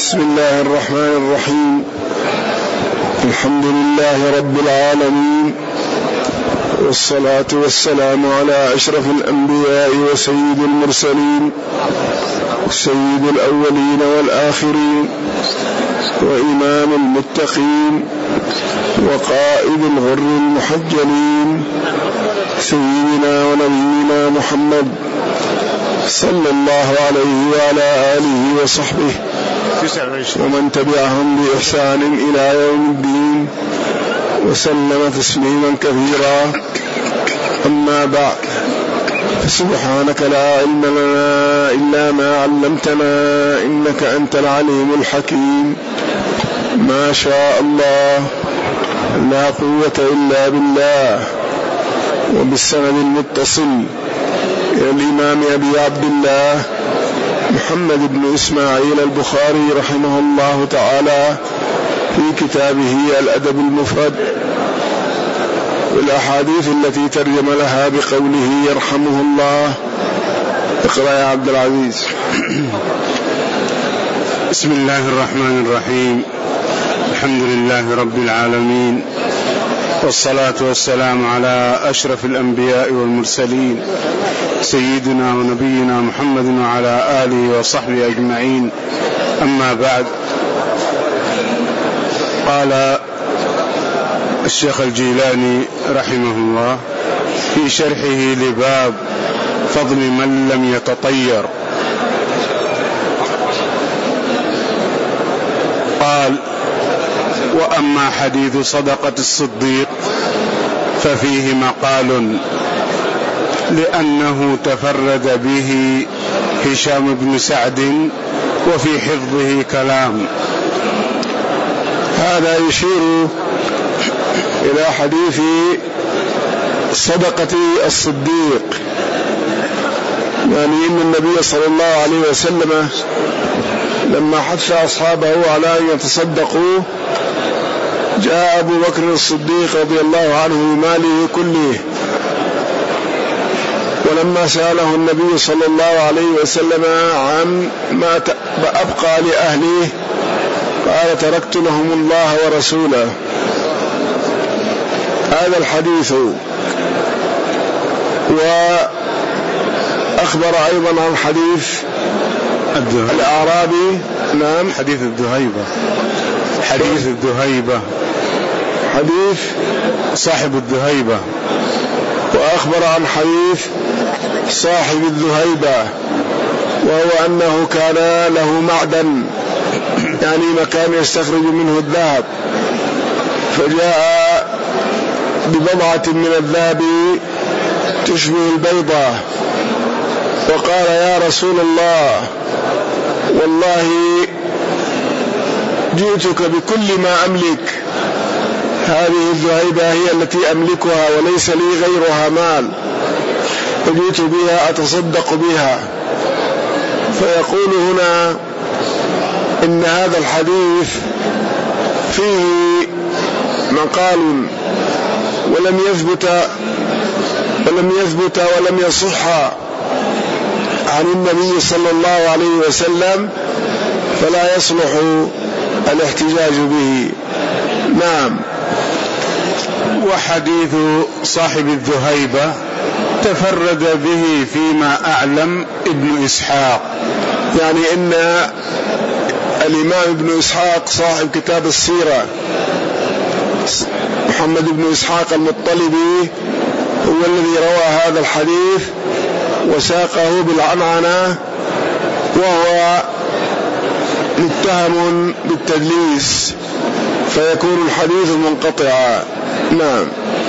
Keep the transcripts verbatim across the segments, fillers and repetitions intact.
بسم الله الرحمن الرحيم. الحمد لله رب العالمين، والصلاة والسلام على أشرف الأنبياء وسيد المرسلين، سيد الأولين والآخرين، وإمام المتقين، وقائد الغر المحجلين، سيدنا ونبينا محمد صلى الله عليه وعلى آله وصحبه ومن تبعهم بإحسان إلى يوم الدين، وسلم تسليما كثيرا. أما بعد، فسبحانك لا علم لنا إلا ما علمتنا، إنك أنت العليم الحكيم. ما شاء الله، لا قوة إلا بالله. وبالسند المتصل إلى الإمام أبي عبد الله محمد بن إسماعيل البخاري رحمه الله تعالى في كتابه الأدب المفرد، والأحاديث التي ترجم لها بقوله يرحمه الله. اقرأ يا عبد العزيز. بسم الله الرحمن الرحيم. الحمد لله رب العالمين، والصلاة والسلام على أشرف الأنبياء والمرسلين، سيدنا ونبينا محمد وعلى آله وصحبه أجمعين. أما بعد، قال الشيخ الجيلاني رحمه الله في شرحه لباب فضل من لم يتطير، قال: وأما حديث صدقة الصديق ففيه مقال، لأنه تفرد به هشام بن سعد، وفي حفظه كلام. هذا يشير إلى حديث صدقة الصديق، يعني إن النبي صلى الله عليه وسلم لما حث أصحابه على أن يتصدقوا، جاء أبو بكر الصديق رضي الله عنه بماله كله، ولما سأله النبي صلى الله عليه وسلم عن ما أبقى لأهله قال: تركت لهم الله ورسوله. هذا الحديث. وأخبر أيضا عن حديث الأعرابي. نعم، حديث الذهيبة، حديث الذهيبة، حديث صاحب الذهيبة. وأخبر عن حديث صاحب الذهيبة، وهو أنه كان له معدن، يعني مكان يستخرج منه الذهب، فجاء ببضعة من الذهب تشبه البيضة، وقال: يا رسول الله، والله جئتك بكل ما أملك، هذه الذهيبة هي التي أملكها وليس لي غيرها مال، فجئت بها أتصدق بها. فيقول هنا إن هذا الحديث فيه مقال، ولم يثبت ولم يثبت ولم يصح عن النبي صلى الله عليه وسلم، فلا يصلح الاحتجاج به. نعم. وحديث صاحب الذهيبة تفرد به فيما أعلم ابن إسحاق، يعني إن الإمام ابن إسحاق صاحب كتاب السيرة محمد بن إسحاق المطلبي هو الذي روى هذا الحديث وساقه بالعنعنة، وهو متهم بالتدليس، فيكون الحديث منقطعا. نعم.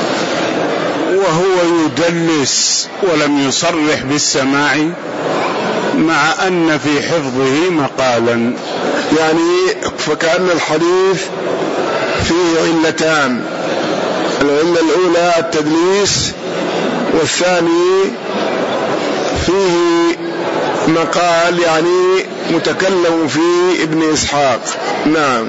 وهو يدلس ولم يصرح بالسماع، مع أن في حفظه مقالا، يعني فكأن الحديث فيه علتان: العلة الأولى التدليس، والثاني فيه مقال، يعني متكلم فيه ابن إسحاق. نعم.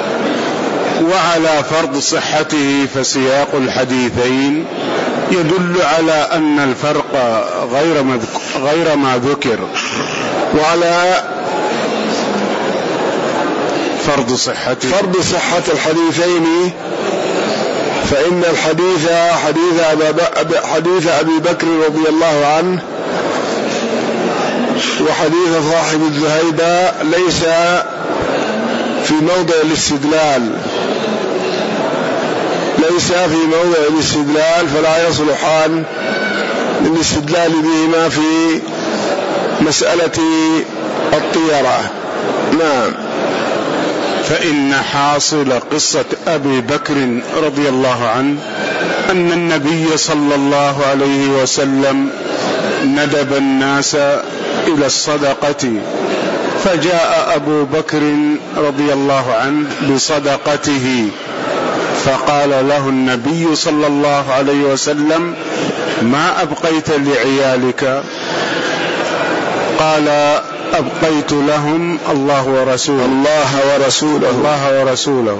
وعلى فرض صحته فسياق الحديثين يدل على أن الفرق غير, غير ما ذكر. وعلى فرض صحته فرض صحة الحديثين، فإن الحديث حديث, حديث أبي بكر رضي الله عنه وحديث صاحب الذهيبة ليس في موضع الاستدلال ليس في موضع الاستدلال فلا يصلحان للاستدلال بهما في مسألة الطيرة. نعم. فإن حاصل قصة أبي بكر رضي الله عنه أن النبي صلى الله عليه وسلم ندب الناس إلى الصدقة، فجاء أبو بكر رضي الله عنه بصدقته، فقال له النبي صلى الله عليه وسلم: ما أبقيت لعيالك؟ قال: أبقيت لهم الله ورسوله الله ورسوله الله ورسوله.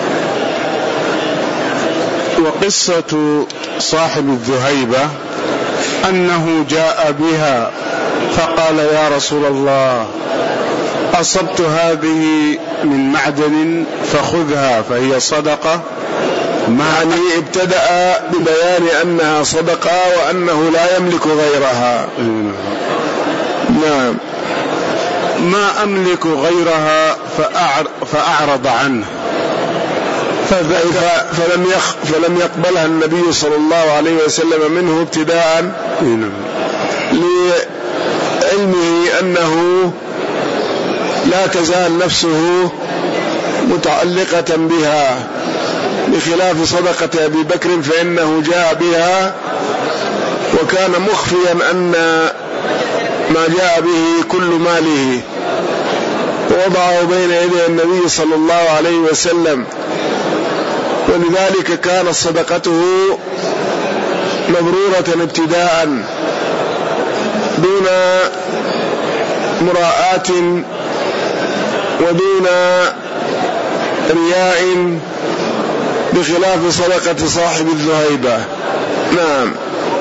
وقصة صاحب الذهيبة أنه جاء بها فقال: يا رسول الله، أصبت هذه من معدن فخذها فهي صدقة. يعني ابتدأ ببيان أنها صدقة وأنه لا يملك غيرها. نعم. ما أملك غيرها فأعرض عنه، فلم, يخ فلم يقبلها النبي صلى الله عليه وسلم منه ابتداء لعلمه أنه لا تزال نفسه متعلقة بها، بخلاف صدقة أبي بكر فإنه جاء بها وكان مخفيا أن ما جاء به كل ماله، ووضعه بين يدي النبي صلى الله عليه وسلم، ولذلك كانت صدقته مبرورة ابتداء دون مراءة ودون رياء، بخلاف صدقة صاحب الذهيبة. نعم.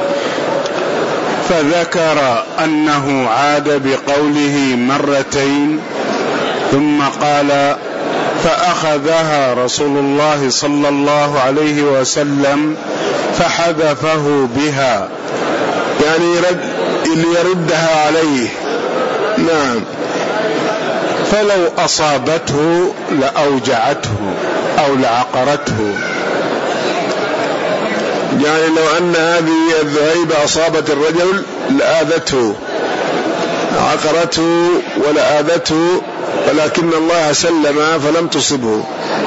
فذكر أنه عاد بقوله مرتين ثم قال: فأخذها رسول الله صلى الله عليه وسلم فحذفه بها، يعني يرد ليردها عليه. نعم. فلو أصابته لأوجعته أو لعقرته، يعني لو أن هذه الذهيبة أصابت الرجل لآذته، عقرته ولآذته، ولكن الله سلم فلم تصبه.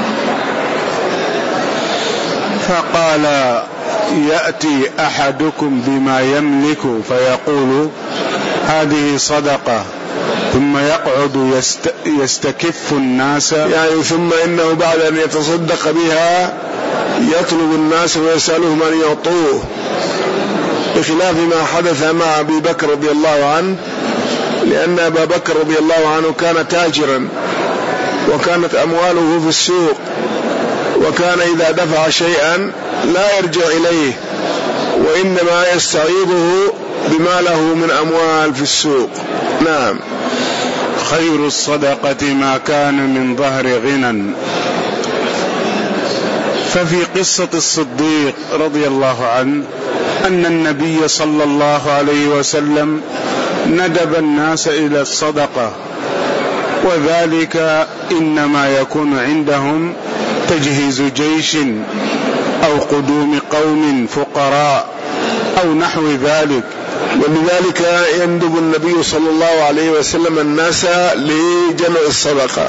فقال: يأتي أحدكم بما يملك فيقول هذه صدقة، ثم يقعد يست يستكف الناس، يعني ثم إنه بعد أن يتصدق بها يطلب الناس ويسألهم أن يعطوه، بخلاف ما حدث مع أبي بكر رضي الله عنه، لأن أبا بكر رضي الله عنه كان تاجرا وكانت أمواله في السوق، وكان إذا دفع شيئا لا يرجع إليه، وإنما يستعيضه بما له من أموال في السوق. نعم. خير الصدقة ما كان من ظهر غنى. ففي قصة الصديق رضي الله عنه أن النبي صلى الله عليه وسلم ندب الناس إلى الصدقة، وذلك إنما يكون عندهم تجهيز جيش أو قدوم قوم فقراء أو نحو ذلك، ولذلك يندب النبي صلى الله عليه وسلم الناس لجمع الصدقة.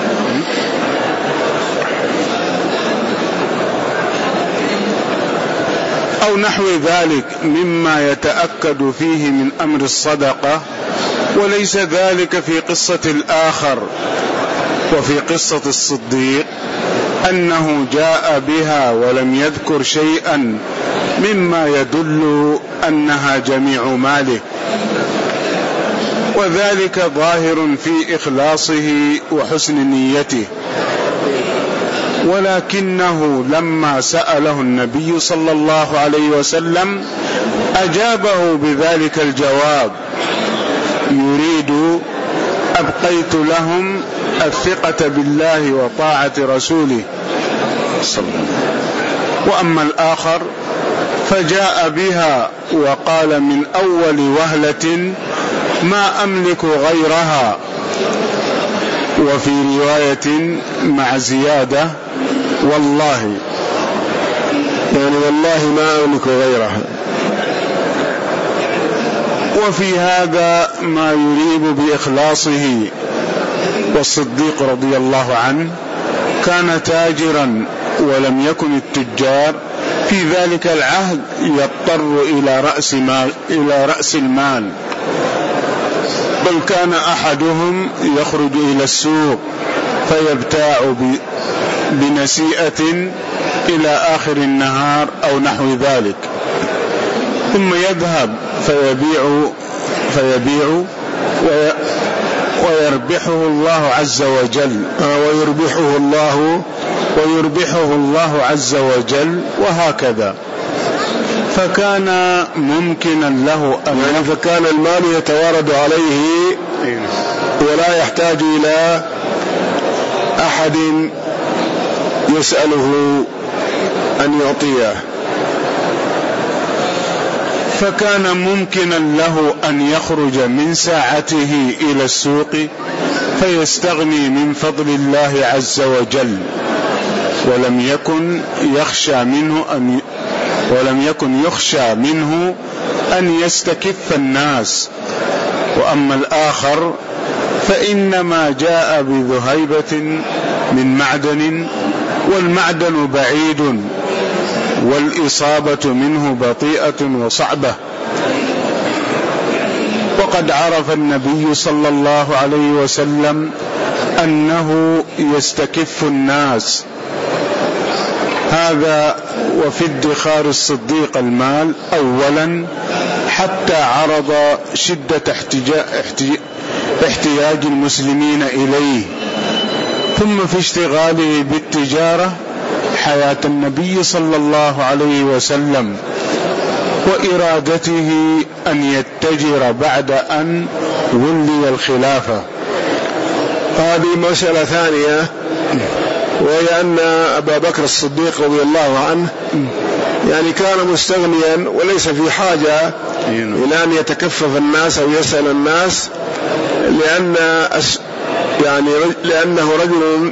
أو نحو ذلك مما يتأكد فيه من أمر الصدقة، وليس ذلك في قصة الآخر. وفي قصة الصديق أنه جاء بها ولم يذكر شيئا مما يدل أنها جميع ماله، وذلك ظاهر في إخلاصه وحسن نيته. ولكنه لما سأله النبي صلى الله عليه وسلم أجابه بذلك الجواب: يريد أبقيت أبقيت لهم الثقة بالله وطاعة رسوله صلى الله عليه وسلم. وأما الآخر فجاء بها وقال من أول وهلة ما أملك غيرها، وفي رواية مع زيادة والله، يعني والله ما أملك غيرها. وفي هذا ما يريب بإخلاصه. والصديق رضي الله عنه كان تاجرا، ولم يكن التجار في ذلك العهد يضطر إلى رأس مال إلى رأس المال، بل كان أحدهم يخرج إلى السوق فيبتاع بنسيئة إلى آخر النهار أو نحو ذلك، ثم يذهب فيبيع فيبيع ويربحه الله عز وجل ويربحه الله ويربحه الله عز وجل وهكذا. فكان ممكنا له أن يعني فكان المال يتوارد عليه ولا يحتاج إلى أحد يسأله أن يعطيه، فكان ممكنا له أن يخرج من ساعته إلى السوق فيستغني من فضل الله عز وجل، ولم يكن يخشى منه أن ولم يكن يخشى منه أن يستكف الناس. وأما الآخر فإنما جاء بذهيبة من معدن، والمعدن بعيد والإصابة منه بطيئة وصعبة. وقد عرف النبي صلى الله عليه وسلم أنه يستكف الناس، هذا وفي ادخار الصديق المال أولا حتى عرض شدة احتياج المسلمين إليه، ثم في اشتغاله بالتجارة حياة النبي صلى الله عليه وسلم، وإرادته أن يتجر بعد أن ولي الخلافة. هذه مسألة ثانية، وهي أن أبا بكر الصديق رضي الله عنه يعني كان مستغنيا وليس في حاجة إلى أن يتكفف الناس أو يسأل الناس، لأن يعني لأنه رجل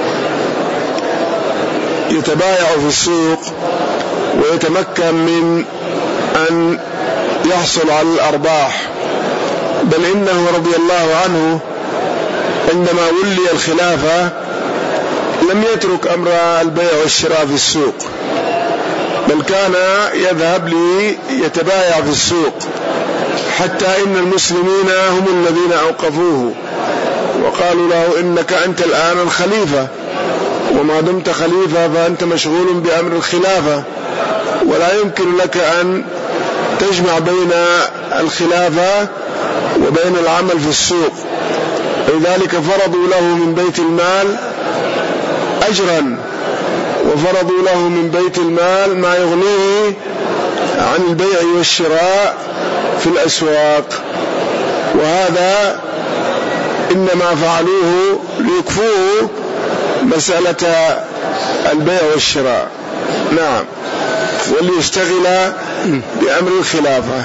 يتبايع في السوق ويتمكن من أن يحصل على الأرباح، بل إنه رضي الله عنه عندما ولي الخلافة لم يترك أمر البيع والشراء في السوق، بل كان يذهب ليتبايع في السوق، حتى إن المسلمين هم الذين أوقفوه وقالوا له إنك أنت الآن الخليفة، وما دمت خليفة فأنت مشغول بأمر الخلافة، ولا يمكن لك أن تجمع بين الخلافة وبين العمل في السوق. لذلك فرضوا له من بيت المال أجرا، وفرضوا له من بيت المال ما يغنيه عن البيع والشراء في الأسواق، وهذا إنما فعلوه ليكفوه مسألة البيع والشراء، نعم، وليشتغل بأمر الخلافة.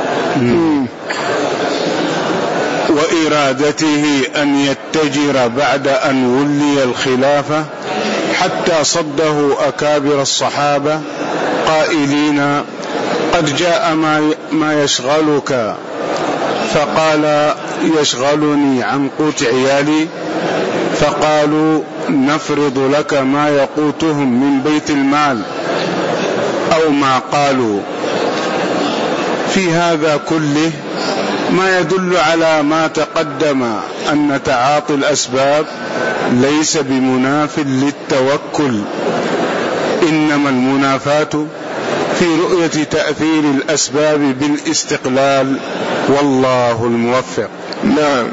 وإرادته أن يتجر بعد أن ولي الخلافة حتى صده أكابر الصحابة قائلين قد جاء ما يشغلك، فقال يشغلني عن قوت عيالي، فقالوا نفرض لك ما يقوتهم من بيت المال أو ما قالوا. في هذا كله ما يدل على ما تقدم أن تعاطي الأسباب ليس بمناف للتوكل، إنما المنافاة في رؤية تأثير الأسباب بالاستقلال، والله الموفق. نعم.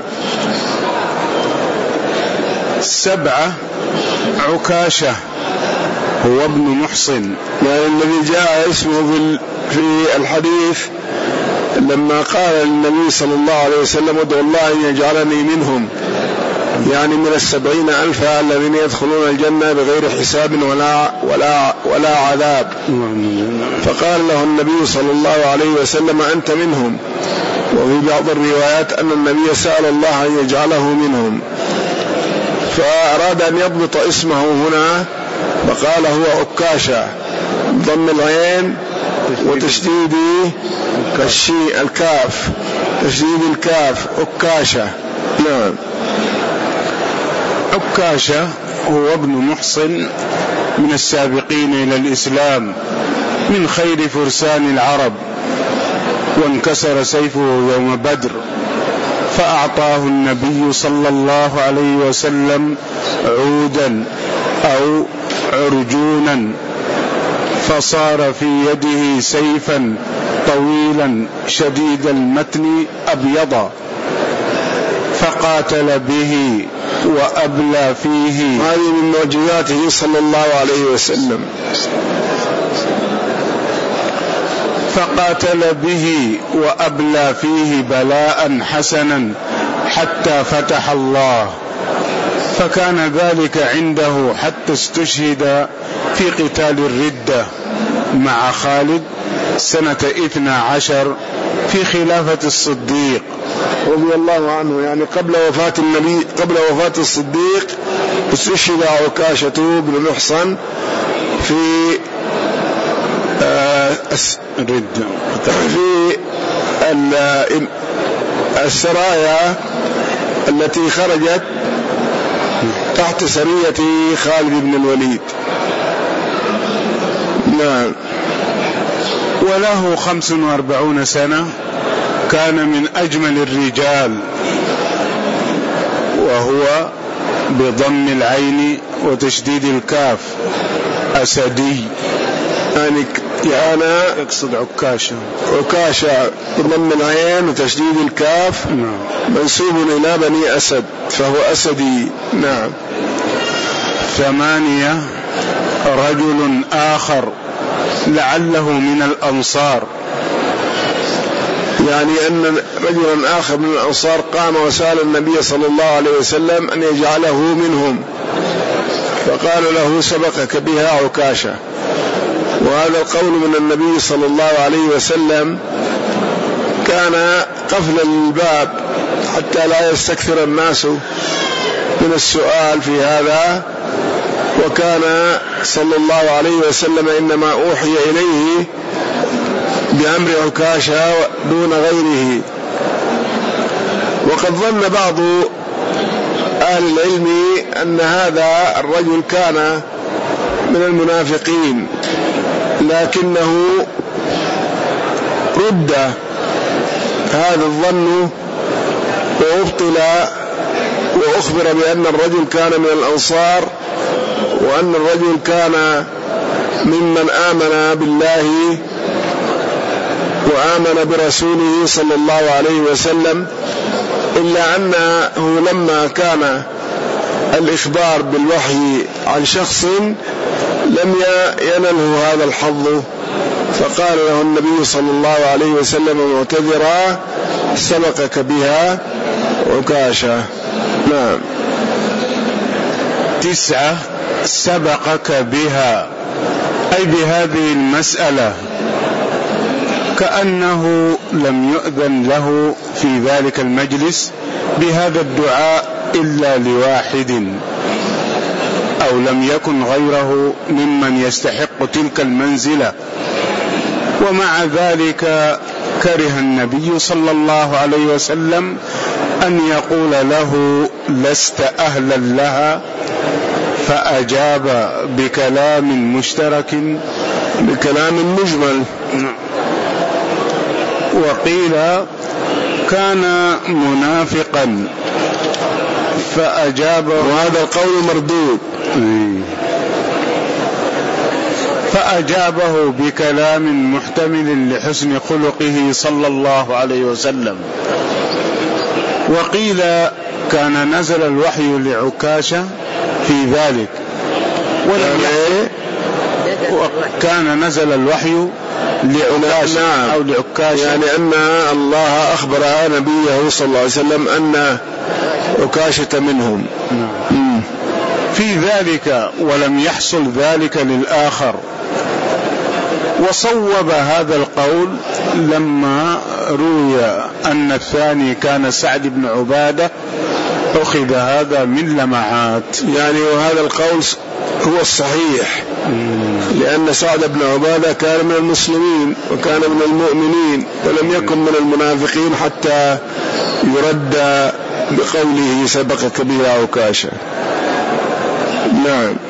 سبعة عكاشة هو ابن محصن، يعني الذي جاء اسمه في الحديث لما قال النبي صلى الله عليه وسلم ادعو الله أن يجعلني منهم، يعني من السبعين ألفا الذين يدخلون الجنة بغير حساب ولا, ولا, ولا عذاب. فقال له النبي صلى الله عليه وسلم أنت منهم. وفي بعض الروايات أن النبي سأل الله أن يجعله منهم، فأراد أن يضبط اسمه هنا فقال هو عكاشة، ضم العين وتشديد الشيء الكاف، تشديد الكاف، عكاشة. نعم. عكاشة هو ابن محصن من السابقين إلى الإسلام من خير فرسان العرب، وانكسر سيفه يوم بدر، فأعطاه النبي صلى الله عليه وسلم عودا أو عرجونا، فصار في يده سيفا طويلا شديد المتن أبيضا، فقاتل به وأبلى فيه. هذه من معجزاته صلى الله عليه وسلم. فقاتل به وأبلى فيه بلاء حسنا حتى فتح الله، فكان ذلك عنده حتى استشهد في قتال الردة مع خالد سنة اثنى عشر في خلافة الصديق رضي الله عنه، يعني قبل وفاة النبي، قبل وفاة الصديق استشهد عكاشة بن محصن في الردة في السرايا التي خرجت تحت سرية خالد بن الوليد. نعم. وله خمس واربعون سنة، كان من أجمل الرجال، وهو بضم العين وتشديد الكاف أسدي، يعني أنا يقصد عكاشة، عكاشة بضم العين وتشديد الكاف، نعم، منسوب إلى بني أسد فهو أسدي. نعم. ثمانية، رجل آخر لعله من الأنصار، يعني أن رجلا آخر من الأنصار قام وسأل النبي صلى الله عليه وسلم أن يجعله منهم، فقال له سبقك بها عكاشة. وهذا القول من النبي صلى الله عليه وسلم كان قفلا للباب حتى لا يستكثر الناس من السؤال في هذا، وكان صلى الله عليه وسلم إنما أوحي إليه بأمر عكاشة دون غيره. وقد ظن بعض أهل العلم أن هذا الرجل كان من المنافقين، لكنه رد هذا الظن وأبطل، وأخبر بأن الرجل كان من الأنصار، وأن الرجل كان ممن آمن بالله وآمن برسوله صلى الله عليه وسلم، إلا أنه لما كان الإخبار بالوحي عن شخص لم ينله هذا الحظ، فقال له النبي صلى الله عليه وسلم معتذرا سبقك بها عكاشة. نعم. تسعة، سبقك بها أي بهذه المسألة، كأنه لم يؤذن له في ذلك المجلس بهذا الدعاء إلا لواحد، أو لم يكن غيره ممن يستحق تلك المنزلة. ومع ذلك كره النبي صلى الله عليه وسلم أن يقول له لست أهلا لها، فأجاب بكلام مشترك، بكلام مجمل. وقيل كان منافقا فأجاب، وهذا القول مردود، فأجابه بكلام محتمل لحسن خلقه صلى الله عليه وسلم. وقيل كان نزل الوحي لعكاشة في ذلك، ولم وكان نزل الوحي لعكاشة نعم. أو لعكاشة، يعني أن الله أخبر نبيه صلى الله عليه وسلم أن عكاشة منهم. نعم. في ذلك ولم يحصل ذلك للآخر. وصوب هذا القول لما روي أن الثاني كان سعد بن عبادة، أخذ هذا من لمعات، يعني وهذا القول هو الصحيح، لأن سعد بن عبادة كان من المسلمين وكان من المؤمنين ولم يكن من المنافقين حتى يرد بقوله سبقك بها عكاشة. نعم.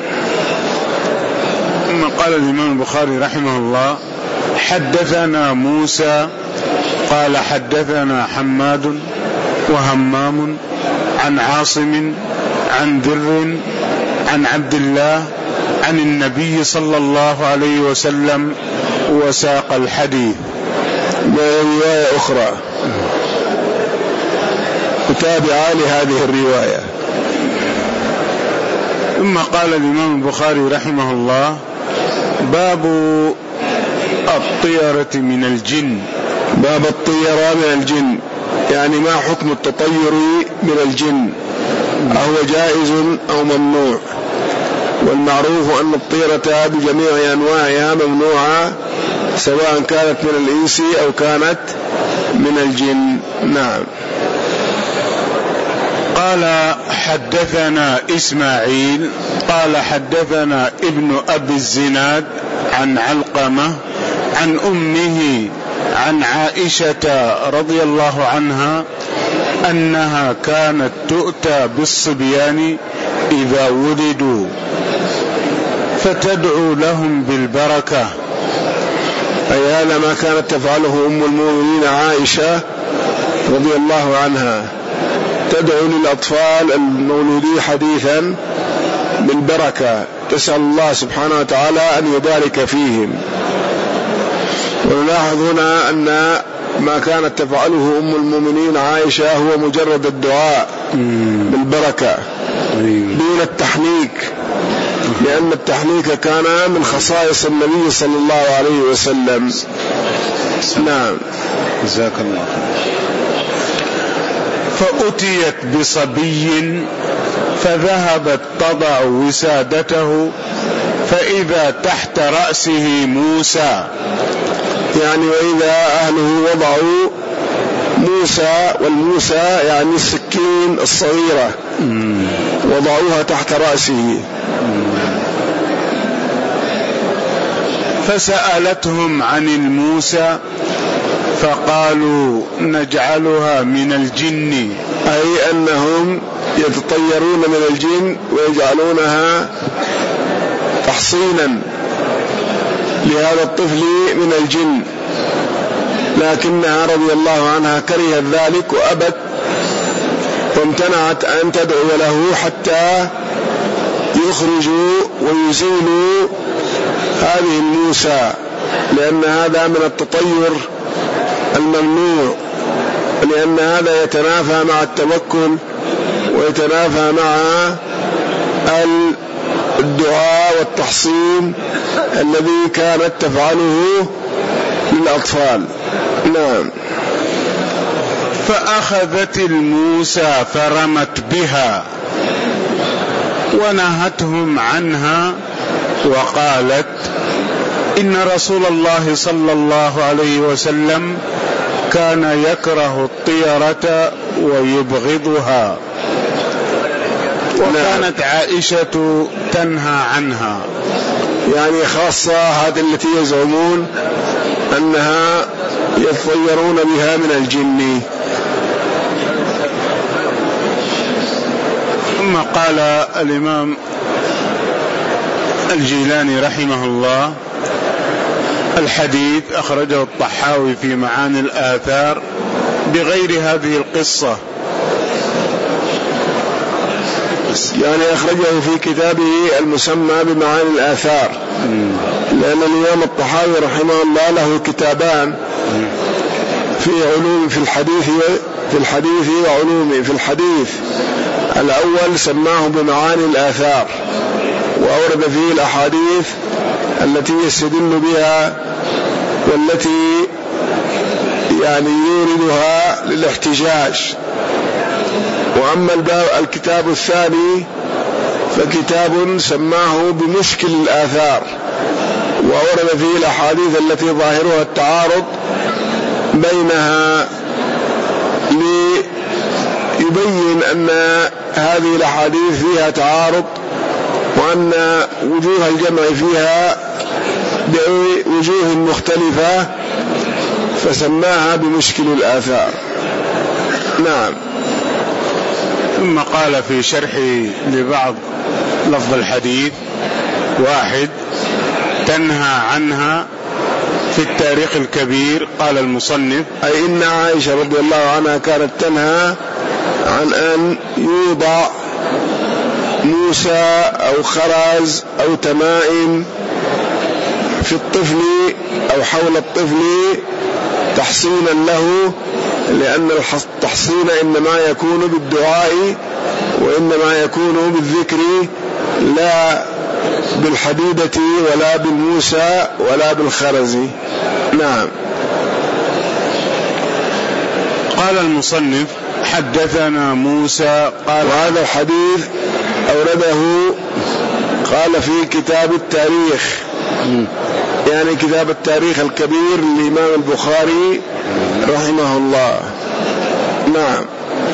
ثم قال الإمام البخاري رحمه الله: حدثنا موسى قال حدثنا حماد وهمام عن عاصم عن ذر عن عبد الله عن النبي صلى الله عليه وسلم وساق الحديث. برواية أخرى متابعة لهذه الرواية. ثم قال الإمام البخاري رحمه الله: باب الطيرة من الجن. باب الطيرة من الجن، يعني ما حكم التطير من الجن، أهو جائز أو ممنوع؟ والمعروف أن الطيرة بجميع أنواعها ممنوعة، سواء كانت من الإنس أو كانت من الجن. نعم. قال حدثنا إسماعيل قال حدثنا ابن أبي الزناد عن علقمة عن أمه عن عائشة رضي الله عنها أنها كانت تؤتى بالصبيان إذا ولدوا فتدعو لهم بالبركة. أي هذا ما كانت تفعله أم المؤمنين عائشة رضي الله عنها، تدعو للأطفال المولودين حديثا بالبركة، تسأل الله سبحانه وتعالى أن يبارك فيهم. ونلاحظ هنا أن ما كانت تفعله أم المؤمنين عائشة هو مجرد الدعاء بالبركة دون التحنيك، لأن التحنيك كان من خصائص النبي صلى الله عليه وسلم. نعم. جزاك الله. فأتيت بصبي فذهبت تضع وسادته فإذا تحت رأسه موسى، يعني وإذا أهله وضعوا موسى، والموسى يعني السكين الصغيرة، وضعوها تحت رأسه. فسألتهم عن الموسى فقالوا نجعلها من الجن، أي أنهم يتطيرون من الجن ويجعلونها تحصينا لهذا الطفل من الجن، لكنها رضي الله عنها كرهت ذلك وأبت وامتنعت أن تدعو له حتى يخرجوا ويزيلوا هذه الموسى، لأن هذا من التطير الممنوع، لأن هذا يتنافى مع التوكل ويتنافى مع الدعاء والتحصين الذي كانت تفعله للأطفال. نعم. فأخذت الموسى فرمت بها ونهتهم عنها وقالت إن رسول الله صلى الله عليه وسلم كان يكره الطيرة ويبغضها، وكانت عائشة تنهى عنها. يعني خاصة هذه التي يزعمون أنها يتطيرون بها من الجن. ثم قال الإمام الجيلاني رحمه الله: الحديث أخرجه الطحاوي في معاني الآثار بغير هذه القصة، يعني أخرجه في كتابه المسمى بمعاني الآثار، لأن الإمام الطحاوي رحمه الله له كتابان في علوم في الحديث في الحديث وعلوم في الحديث. الأول سماه بمعاني الآثار، وأورد فيه الأحاديث التي يستدل بها والتي يعني يوردها للاحتجاج، وأما الباب الكتاب الثاني فكتاب سماه بمشكل الآثار، وأورد فيه الأحاديث التي ظاهرها التعارض بينها ليبين أن هذه الأحاديث فيها تعارض، وأن وجوه الجمع فيها بوجوه مختلفة، فسماها بمشكل الآثار. نعم. ثم قال في شرح لبعض لفظ الحديث: واحد، تنهى عنها في التاريخ الكبير. قال المصنف: أي إن عائشة رضي الله عنها كانت تنهى عن أن يوضع موسى أو خرز أو تمائم في الطفل أو حول الطفل تحصينا له، لأن التحصين إنما يكون بالدعاء وإنما يكون بالذكر، لا بالحديدة ولا بالموسى ولا بالخرز. نعم. قال المصنف: حدثنا موسى قال. وهذا الحديث أورده قال في كتاب التاريخ، يعني كتاب التاريخ الكبير للإمام البخاري رحمه الله. نعم.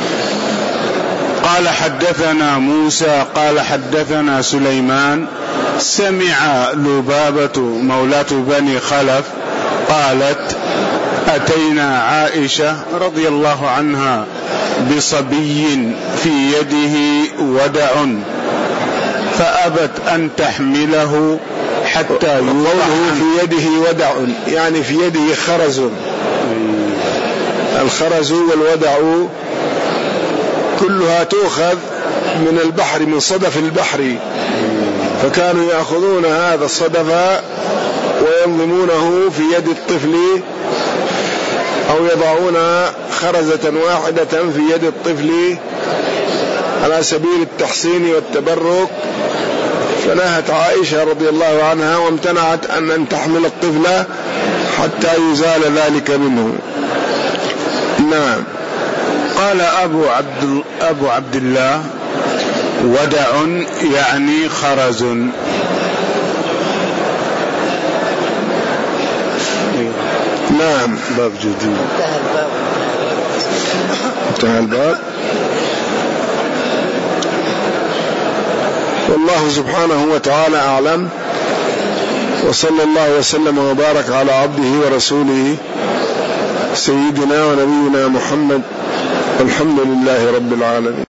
قال: حدثنا موسى قال حدثنا سليمان سمع لبابة مولاة بني خلف قالت: أتينا عائشة رضي الله عنها بصبي في يده ودع فأبت أن تحمله حتى يوضعه. في يده ودع يعني في يده خرز، الخرز والودع كلها تؤخذ من البحر، من صدف البحر، فكانوا يأخذون هذا الصدف وينظمونه في يد الطفل، أو يضعون خرزة واحدة في يد الطفل على سبيل التحصين والتبرك. فنهت عائشة رضي الله عنها وامتنعت أن تحمل الطفل حتى يزال ذلك منه. نعم. قال أبو عبد, أبو عبد الله: ودع يعني خرز. نعم. باب جديد. انتهى الباب. والله سبحانه وتعالى أعلم، وصلى الله وسلم وبارك على عبده ورسوله سيدنا ونبينا محمد، والحمد لله رب العالمين.